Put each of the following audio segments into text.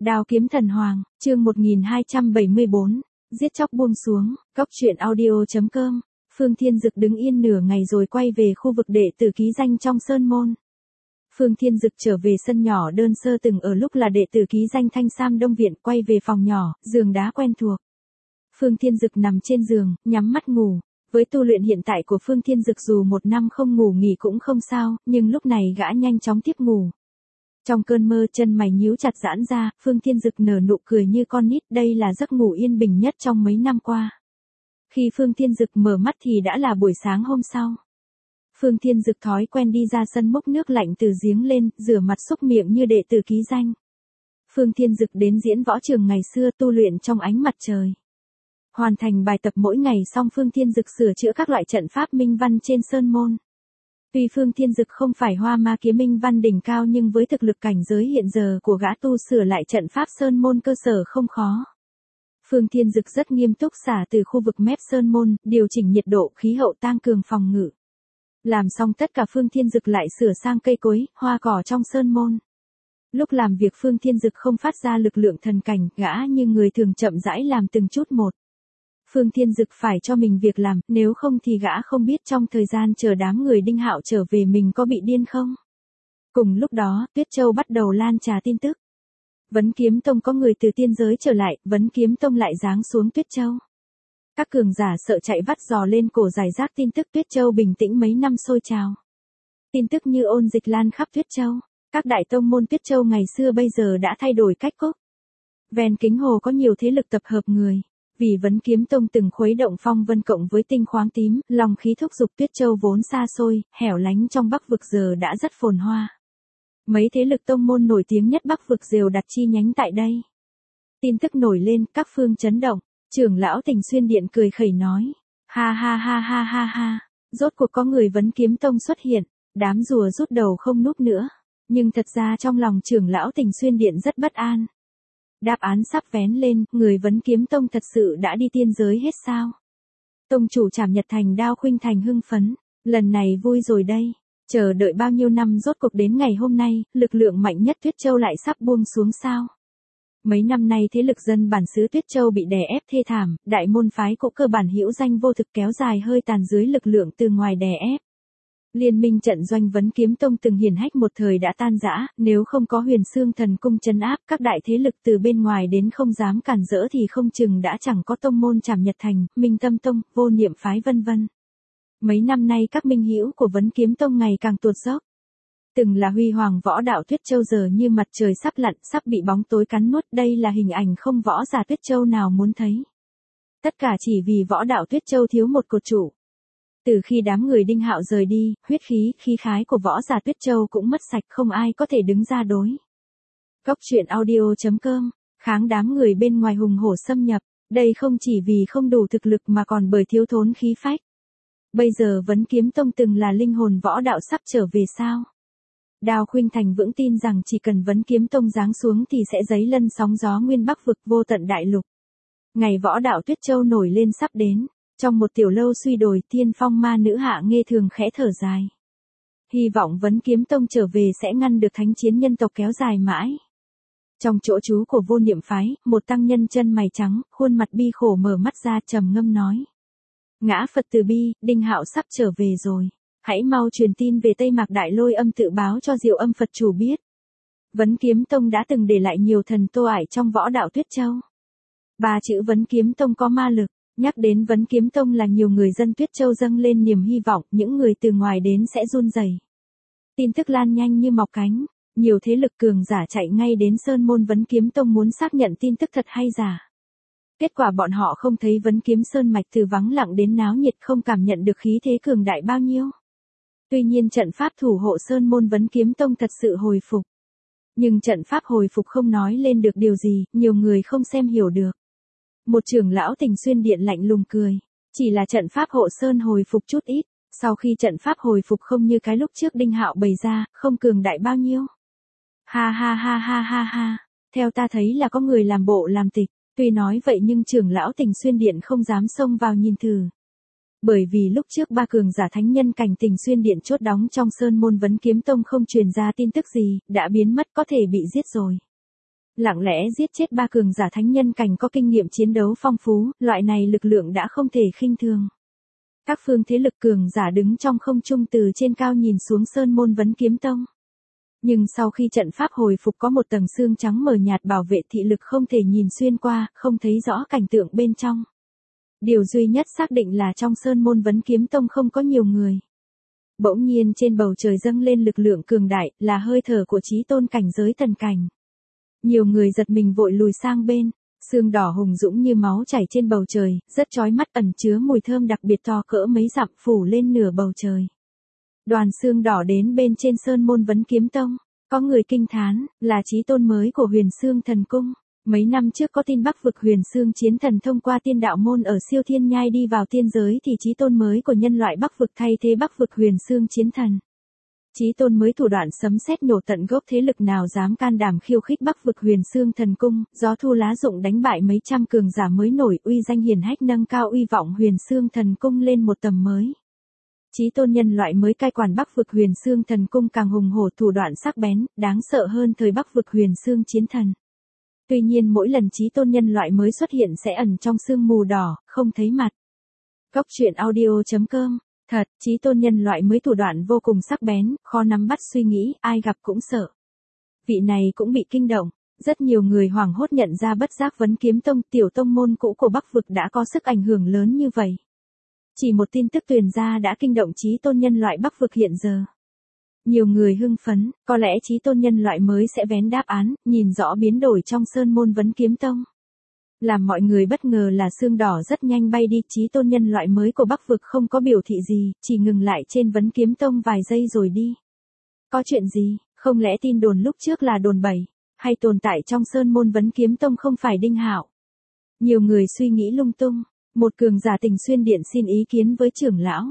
Đao kiếm thần hoàng, chương 1274, giết chóc buông xuống, góc truyện audio.com. Phương Thiên Dực đứng yên nửa ngày rồi quay về khu vực đệ tử ký danh trong sơn môn. Phương Thiên Dực trở về sân nhỏ đơn sơ từng ở lúc là đệ tử ký danh Thanh Sam Đông Viện, quay về phòng nhỏ, giường đá quen thuộc. Phương Thiên Dực nằm trên giường, nhắm mắt ngủ. Với tu luyện hiện tại của Phương Thiên Dực dù một năm không ngủ nghỉ cũng không sao, nhưng lúc này gã nhanh chóng tiếp ngủ. Trong cơn mơ chân mày nhíu chặt giãn ra, Phương Thiên Dực nở nụ cười như con nít, đây là giấc ngủ yên bình nhất trong mấy năm qua. Khi Phương Thiên Dực mở mắt thì đã là buổi sáng hôm sau. Phương Thiên Dực thói quen đi ra sân múc nước lạnh từ giếng lên, rửa mặt xúc miệng như đệ tử ký danh. Phương Thiên Dực đến diễn võ trường ngày xưa tu luyện trong ánh mặt trời. Hoàn thành bài tập mỗi ngày xong Phương Thiên Dực sửa chữa các loại trận pháp minh văn trên sơn môn. Tuy Phương Thiên Dực không phải hoa ma kiếm minh văn đỉnh cao nhưng với thực lực cảnh giới hiện giờ của gã tu sửa lại trận pháp sơn môn cơ sở không khó. Phương Thiên Dực rất nghiêm túc xả từ khu vực mép sơn môn, điều chỉnh nhiệt độ, khí hậu, tăng cường phòng ngự. Làm xong tất cả Phương Thiên Dực lại sửa sang cây cối, hoa cỏ trong sơn môn. Lúc làm việc Phương Thiên Dực không phát ra lực lượng thần cảnh, gã như người thường chậm rãi làm từng chút một. Phương Thiên Dực phải cho mình việc làm, nếu không thì gã không biết trong thời gian chờ đám người Đinh Hạo trở về mình có bị điên không. Cùng lúc đó, Tuyết Châu bắt đầu lan trà tin tức. Vấn Kiếm Tông có người từ tiên giới trở lại, Vấn Kiếm Tông lại giáng xuống Tuyết Châu. Các cường giả sợ chạy vắt giò lên cổ giải rác tin tức Tuyết Châu bình tĩnh mấy năm sôi trào. Tin tức như ôn dịch lan khắp Tuyết Châu. Các đại tông môn Tuyết Châu ngày xưa bây giờ đã thay đổi cách cốt. Ven Kính Hồ có nhiều thế lực tập hợp người. Vì Vấn Kiếm Tông từng khuấy động phong vân cộng với tinh khoáng tím, lòng khí thúc dục Tuyết Châu vốn xa xôi, hẻo lánh trong Bắc vực giờ đã rất phồn hoa. Mấy thế lực tông môn nổi tiếng nhất Bắc vực đều đặt chi nhánh tại đây. Tin tức nổi lên, các phương chấn động, trưởng lão Tình Xuyên Điện cười khẩy nói, ha ha ha ha ha ha, rốt cuộc có người Vấn Kiếm Tông xuất hiện, đám rùa rút đầu không núp nữa, nhưng thật ra trong lòng trưởng lão Tình Xuyên Điện rất bất an. Đáp án sắp vén lên, người Vấn Kiếm Tông thật sự đã đi tiên giới hết sao? Tông chủ Trảm Nhật Thành Đao Khuynh Thành hưng phấn, lần này vui rồi đây, chờ đợi bao nhiêu năm rốt cuộc đến ngày hôm nay, lực lượng mạnh nhất Tuyết Châu lại sắp buông xuống sao? Mấy năm nay thế lực dân bản xứ Tuyết Châu bị đè ép thê thảm, đại môn phái cũng cơ bản hữu danh vô thực kéo dài hơi tàn dưới lực lượng từ ngoài đè ép. Liên minh trận doanh Vấn Kiếm Tông từng hiển hách một thời đã tan rã, nếu không có Huyền Xương Thần Cung trấn áp, các đại thế lực từ bên ngoài đến không dám cản rỡ thì không chừng đã chẳng có tông môn Trảm Nhật Thành, Minh Tâm Tông, Vô Niệm phái vân vân. Mấy năm nay các minh hữu của Vấn Kiếm Tông ngày càng tuột dốc. Từng là huy hoàng võ đạo Tuyết Châu giờ như mặt trời sắp lặn, sắp bị bóng tối cắn nuốt, đây là hình ảnh không võ giả Tuyết Châu nào muốn thấy. Tất cả chỉ vì võ đạo Tuyết Châu thiếu một cột trụ. Từ khi đám người Đinh Hạo rời đi, huyết khí, khí khái của võ giả Tuyết Châu cũng mất sạch, không ai có thể đứng ra đối. Góc truyện audio.com, kháng đám người bên ngoài hùng hổ xâm nhập, đây không chỉ vì không đủ thực lực mà còn bởi thiếu thốn khí phách. Bây giờ Vấn Kiếm Tông từng là linh hồn võ đạo sắp trở về sao? Đao Khuynh Thành vững tin rằng chỉ cần Vấn Kiếm Tông giáng xuống thì sẽ dấy lên sóng gió nguyên Bắc vực vô tận đại lục. Ngày võ đạo Tuyết Châu nổi lên sắp đến. Trong một tiểu lâu suy đồi, Tiên Phong ma nữ Hạ Nghê thường khẽ thở dài. Hy vọng Vấn Kiếm Tông trở về sẽ ngăn được thánh chiến nhân tộc kéo dài mãi. Trong chỗ trú của Vô Niệm phái, một tăng nhân chân mày trắng, khuôn mặt bi khổ mở mắt ra trầm ngâm nói. Ngã Phật từ bi, Đinh Hạo sắp trở về rồi. Hãy mau truyền tin về Tây Mạc Đại Lôi Âm tự báo cho Diệu Âm Phật chủ biết. Vấn Kiếm Tông đã từng để lại nhiều thần tô ải trong võ đạo Tuyết Châu. 3 chữ Vấn Kiếm Tông có ma lực. Nhắc đến Vấn Kiếm Tông là nhiều người dân Tuyết Châu dâng lên niềm hy vọng, những người từ ngoài đến sẽ run rẩy. Tin tức lan nhanh như mọc cánh, nhiều thế lực cường giả chạy ngay đến sơn môn Vấn Kiếm Tông muốn xác nhận tin tức thật hay giả. Kết quả bọn họ không thấy Vấn Kiếm Sơn mạch từ vắng lặng đến náo nhiệt, không cảm nhận được khí thế cường đại bao nhiêu. Tuy nhiên trận pháp thủ hộ sơn môn Vấn Kiếm Tông thật sự hồi phục. Nhưng trận pháp hồi phục không nói lên được điều gì, nhiều người không xem hiểu được. Một trưởng lão Tình Xuyên Điện lạnh lùng cười. Chỉ là trận pháp hộ sơn hồi phục chút ít, sau khi trận pháp hồi phục không như cái lúc trước Đinh Hạo bày ra, không cường đại bao nhiêu. Ha ha ha ha ha ha, theo ta thấy là có người làm bộ làm tịch, tuy nói vậy nhưng trưởng lão Tình Xuyên Điện không dám xông vào nhìn thử. Bởi vì lúc trước 3 cường giả thánh nhân cảnh Tình Xuyên Điện chốt đóng trong sơn môn Vấn Kiếm Tông không truyền ra tin tức gì, đã biến mất có thể bị giết rồi. Lặng lẽ giết chết 3 cường giả thánh nhân cảnh có kinh nghiệm chiến đấu phong phú, loại này lực lượng đã không thể khinh thường. Các phương thế lực cường giả đứng trong không trung từ trên cao nhìn xuống Sơn Môn Vấn Kiếm Tông. Nhưng sau khi trận pháp hồi phục có một tầng xương trắng mờ nhạt bảo vệ thị lực không thể nhìn xuyên qua, không thấy rõ cảnh tượng bên trong. Điều duy nhất xác định là trong Sơn Môn Vấn Kiếm Tông không có nhiều người. Bỗng nhiên trên bầu trời dâng lên lực lượng cường đại, là hơi thở của chí tôn cảnh giới thần cảnh. Nhiều người giật mình vội lùi sang bên, sương đỏ hùng dũng như máu chảy trên bầu trời, rất chói mắt ẩn chứa mùi thơm đặc biệt to cỡ mấy dặm phủ lên nửa bầu trời. Đoàn sương đỏ đến bên trên Sơn Môn Vấn Kiếm Tông, có người kinh thán, là chí tôn mới của Huyền Xương Thần Cung. Mấy năm trước có tin Bắc vực Huyền Xương Chiến Thần thông qua tiên đạo môn ở siêu thiên nhai đi vào tiên giới thì chí tôn mới của nhân loại Bắc vực thay thế Bắc vực Huyền Xương Chiến Thần. Chí tôn mới thủ đoạn sấm sét nổ tận gốc, thế lực nào dám can đảm khiêu khích Bắc vực Huyền Xương Thần Cung, gió thu lá rụng đánh bại mấy trăm cường giả mới nổi, uy danh hiển hách nâng cao uy vọng Huyền Xương Thần Cung lên một tầm mới. Chí tôn nhân loại mới cai quản Bắc vực Huyền Xương Thần Cung càng hùng hổ, thủ đoạn sắc bén, đáng sợ hơn thời Bắc vực Huyền Xương Chiến Thần. Tuy nhiên mỗi lần chí tôn nhân loại mới xuất hiện sẽ ẩn trong sương mù đỏ, không thấy mặt. Góc truyện audio.com. Thật, chí tôn nhân loại mới thủ đoạn vô cùng sắc bén, khó nắm bắt suy nghĩ, ai gặp cũng sợ. Vị này cũng bị kinh động, rất nhiều người hoảng hốt nhận ra bất giác Vấn Kiếm Tông, tiểu tông môn cũ của Bắc vực đã có sức ảnh hưởng lớn như vậy. Chỉ một tin tức truyền ra đã kinh động chí tôn nhân loại Bắc vực hiện giờ. Nhiều người hưng phấn, có lẽ chí tôn nhân loại mới sẽ vén đáp án, nhìn rõ biến đổi trong Sơn Môn Vấn Kiếm Tông. Làm mọi người bất ngờ là sương đỏ rất nhanh bay đi, chí tôn nhân loại mới của Bắc vực không có biểu thị gì, chỉ ngừng lại trên Vấn Kiếm Tông vài giây rồi đi. Có chuyện gì, không lẽ tin đồn lúc trước là đồn bậy, hay tồn tại trong Sơn Môn Vấn Kiếm Tông không phải Đinh Hạo? Nhiều người suy nghĩ lung tung, một cường giả Tình Xuyên Điện xin ý kiến với trưởng lão.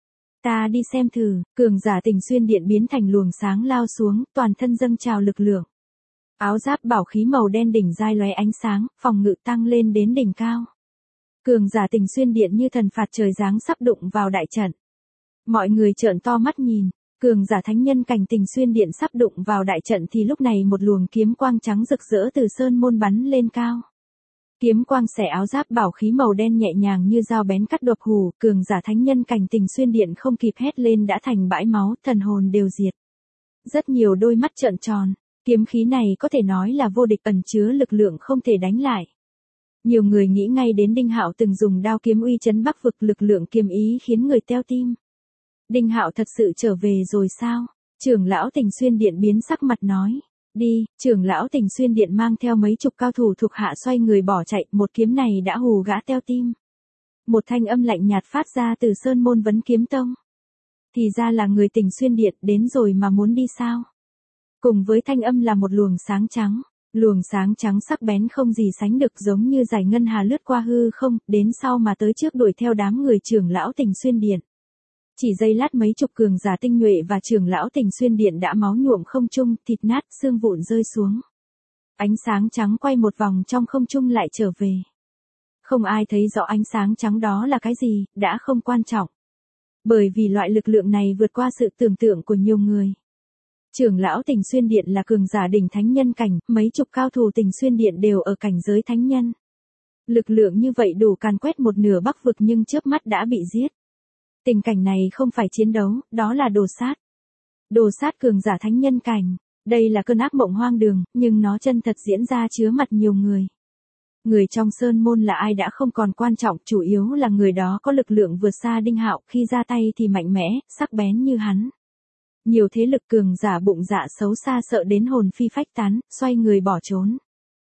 Ta đi xem thử, cường giả Tình Xuyên Điện biến thành luồng sáng lao xuống, toàn thân dâng trào lực lượng. Áo giáp bảo khí màu đen đỉnh dai lóe ánh sáng, phòng ngự tăng lên đến đỉnh cao. Cường giả Tình Xuyên Điện như thần phạt trời giáng sắp đụng vào đại trận. Mọi người trợn to mắt nhìn, cường giả thánh nhân cảnh Tình Xuyên Điện sắp đụng vào đại trận thì lúc này một luồng kiếm quang trắng rực rỡ từ sơn môn bắn lên cao. Kiếm quang xẻ áo giáp bảo khí màu đen nhẹ nhàng như dao bén cắt độc hù, cường giả thánh nhân cảnh Tình Xuyên Điện không kịp hét lên đã thành bãi máu, thần hồn đều diệt. Rất nhiều đôi mắt trợn tròn, kiếm khí này có thể nói là vô địch, ẩn chứa lực lượng không thể đánh lại. Nhiều người nghĩ ngay đến Đinh Hạo từng dùng đao kiếm uy chấn Bắc vực, lực lượng kiếm ý khiến người teo tim. Đinh Hạo thật sự trở về rồi sao? Trưởng lão Tình Xuyên Điện biến sắc mặt nói. Đi, trưởng lão Tình Xuyên Điện mang theo mấy chục cao thủ thuộc hạ xoay người bỏ chạy, một kiếm này đã hù gã teo tim. Một thanh âm lạnh nhạt phát ra từ Sơn Môn Vấn Kiếm Tông. Thì ra là người Tình Xuyên Điện, đến rồi mà muốn đi sao? Cùng với thanh âm là một luồng sáng trắng. Luồng sáng trắng sắc bén không gì sánh được, giống như dải ngân hà lướt qua hư không, đến sau mà tới trước đuổi theo đám người trưởng lão Tình Xuyên Điện. Chỉ giây lát mấy chục cường giả tinh nhuệ và trưởng lão Tình Xuyên Điện đã máu nhuộm không trung, thịt nát, xương vụn rơi xuống. Ánh sáng trắng quay một vòng trong không trung lại trở về. Không ai thấy rõ ánh sáng trắng đó là cái gì, đã không quan trọng. Bởi vì loại lực lượng này vượt qua sự tưởng tượng của nhiều người. Trưởng lão Tình Xuyên Điện là cường giả đỉnh thánh nhân cảnh, mấy chục cao thủ Tình Xuyên Điện đều ở cảnh giới thánh nhân. Lực lượng như vậy đủ càn quét một nửa Bắc vực nhưng chớp mắt đã bị giết. Tình cảnh này không phải chiến đấu, đó là đồ sát. Đồ sát cường giả thánh nhân cảnh. Đây là cơn ác mộng hoang đường, nhưng nó chân thật diễn ra chứa mặt nhiều người. Người trong Sơn Môn là ai đã không còn quan trọng, chủ yếu là người đó có lực lượng vượt xa Đinh Hạo, khi ra tay thì mạnh mẽ, sắc bén như hắn. Nhiều thế lực cường giả bụng dạ xấu xa sợ đến hồn phi phách tán, xoay người bỏ trốn.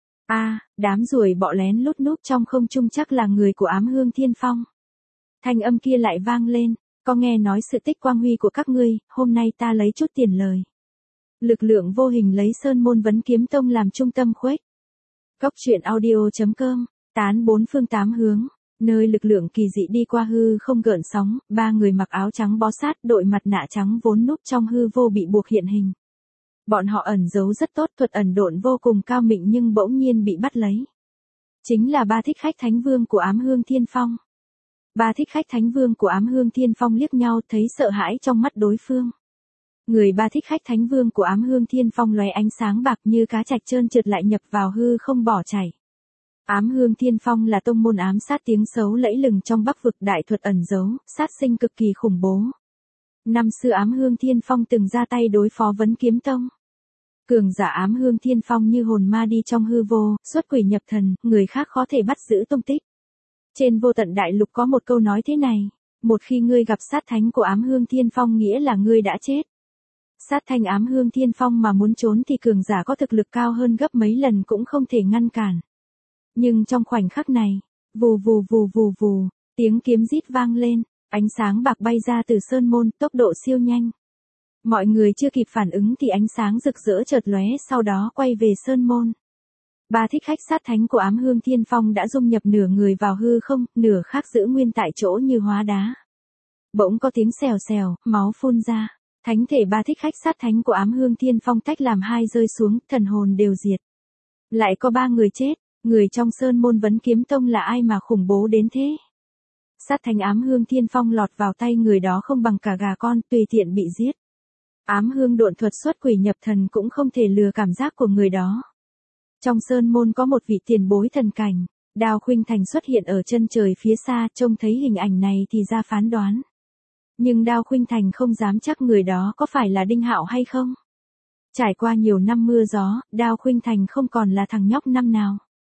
Đám ruồi bọ lén lút núp trong không trung chắc là người của Ám Hương Thiên Phong. Thanh âm kia lại vang lên, có nghe nói sự tích quang huy của các ngươi, hôm nay ta lấy chút tiền lời. Lực lượng vô hình lấy Sơn Môn Vấn Kiếm Tông làm trung tâm khuếch. Góc truyện audio.com, tán bốn phương tám hướng, nơi lực lượng kỳ dị đi qua hư không gợn sóng, ba người mặc áo trắng bó sát, đội mặt nạ trắng vốn núp trong hư vô bị buộc hiện hình. Bọn họ ẩn giấu rất tốt, thuật ẩn độn vô cùng cao mịnh nhưng bỗng nhiên bị bắt lấy. Chính là ba thích khách thánh vương của Ám Hương Thiên Phong. Ba thích khách thánh vương của Ám Hương Thiên Phong liếc nhau thấy sợ hãi trong mắt đối phương. Người ba thích khách thánh vương của Ám Hương Thiên Phong lóe ánh sáng bạc như cá trạch trơn trượt lại nhập vào hư không bỏ chảy. Ám Hương Thiên Phong là tông môn ám sát tiếng xấu lẫy lừng trong Bắc vực, đại thuật ẩn giấu, sát sinh cực kỳ khủng bố. Năm xưa Ám Hương Thiên Phong từng ra tay đối phó Vấn Kiếm Tông. Cường giả Ám Hương Thiên Phong như hồn ma đi trong hư vô, xuất quỷ nhập thần, người khác khó thể bắt giữ tung tích. Trên Vô Tận Đại Lục có một câu nói thế này, một khi ngươi gặp sát thánh của Ám Hương Thiên Phong nghĩa là ngươi đã chết. Sát thanh Ám Hương Thiên Phong mà muốn trốn thì cường giả có thực lực cao hơn gấp mấy lần cũng không thể ngăn cản. Nhưng trong khoảnh khắc này, vù vù vù vù vù, tiếng kiếm rít vang lên, ánh sáng bạc bay ra từ sơn môn, tốc độ siêu nhanh. Mọi người chưa kịp phản ứng thì ánh sáng rực rỡ chợt lóe, sau đó quay về sơn môn. Ba thích khách sát thánh của Ám Hương Thiên Phong đã dung nhập nửa người vào hư không, nửa khác giữ nguyên tại chỗ như hóa đá. Bỗng có tiếng xèo xèo, máu phun ra. Thánh thể ba thích khách sát thánh của Ám Hương Thiên Phong tách làm hai rơi xuống, thần hồn đều diệt. Lại có 3 người chết, người trong sơn môn Vấn Kiếm Tông là ai mà khủng bố đến thế? Sát thánh Ám Hương Thiên Phong lọt vào tay người đó không bằng cả gà con, tùy tiện bị giết. Ám Hương độn thuật xuất quỷ nhập thần cũng không thể lừa cảm giác của người đó. Trong sơn môn có một vị tiền bối thần cảnh, Đao Khuynh Thành xuất hiện ở chân trời phía xa, trông thấy hình ảnh này thì ra phán đoán. Nhưng Đao Khuynh Thành không dám chắc người đó có phải là Đinh Hạo hay không. Trải qua nhiều năm mưa gió, Đao Khuynh Thành không còn là thằng nhóc năm nào.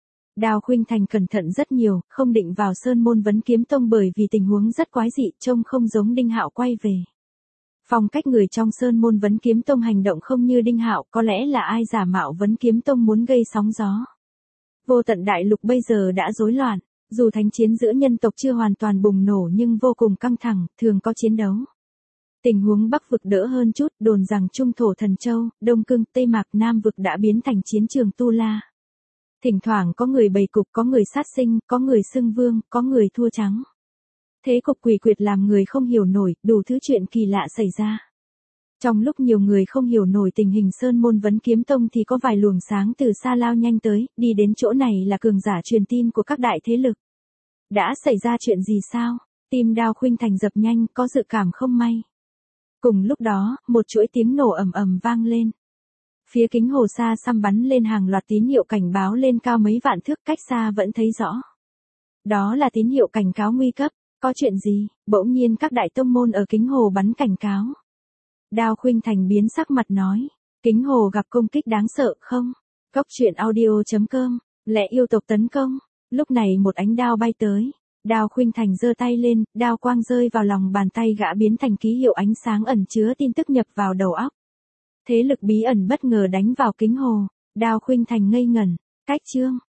Đao Khuynh Thành cẩn thận rất nhiều, không định vào sơn môn Vấn Kiếm Tông bởi vì tình huống rất quái dị, trông không giống Đinh Hạo quay về. Phong cách người trong sơn môn Vấn Kiếm Tông hành động không như Đinh Hạo, có lẽ là ai giả mạo Vấn Kiếm Tông muốn gây sóng gió. Vô Tận Đại Lục bây giờ đã rối loạn, dù thánh chiến giữa nhân tộc chưa hoàn toàn bùng nổ nhưng vô cùng căng thẳng, thường có chiến đấu. Tình huống Bắc vực đỡ hơn chút, đồn rằng Trung Thổ Thần Châu, Đông Cương, Tây Mạc, Nam vực đã biến thành chiến trường tu la. Thỉnh thoảng có người bày cục, có người sát sinh, có người xưng vương, có người thua trắng. Thế cục quỷ quyệt làm người không hiểu nổi, đủ thứ chuyện kỳ lạ xảy ra. Trong lúc nhiều người không hiểu nổi tình hình sơn môn Vấn Kiếm Tông thì có vài luồng sáng từ xa lao nhanh tới, đi đến chỗ này là cường giả truyền tin của các đại thế lực. Đã xảy ra chuyện gì sao? Tim Đao Khuynh Thành dập nhanh, có dự cảm không may. Cùng lúc đó, một chuỗi tiếng nổ ầm ầm vang lên. Phía kính hồ xa xăm bắn lên hàng loạt tín hiệu cảnh báo lên cao mấy vạn thước, cách xa vẫn thấy rõ. Đó là tín hiệu cảnh cáo nguy cấp. Có chuyện gì? Bỗng nhiên các đại tông môn ở kính hồ bắn cảnh cáo. Đao Khuynh Thành biến sắc mặt nói, kính hồ gặp công kích đáng sợ không? Cốc truyện audio.com, lẽ yêu tộc tấn công. Lúc này một ánh đao bay tới. Đao Khuynh Thành giơ tay lên, đao quang rơi vào lòng bàn tay gã biến thành ký hiệu ánh sáng ẩn chứa tin tức nhập vào đầu óc. Thế lực bí ẩn bất ngờ đánh vào kính hồ. Đao Khuynh Thành ngây ngẩn. Cách chương.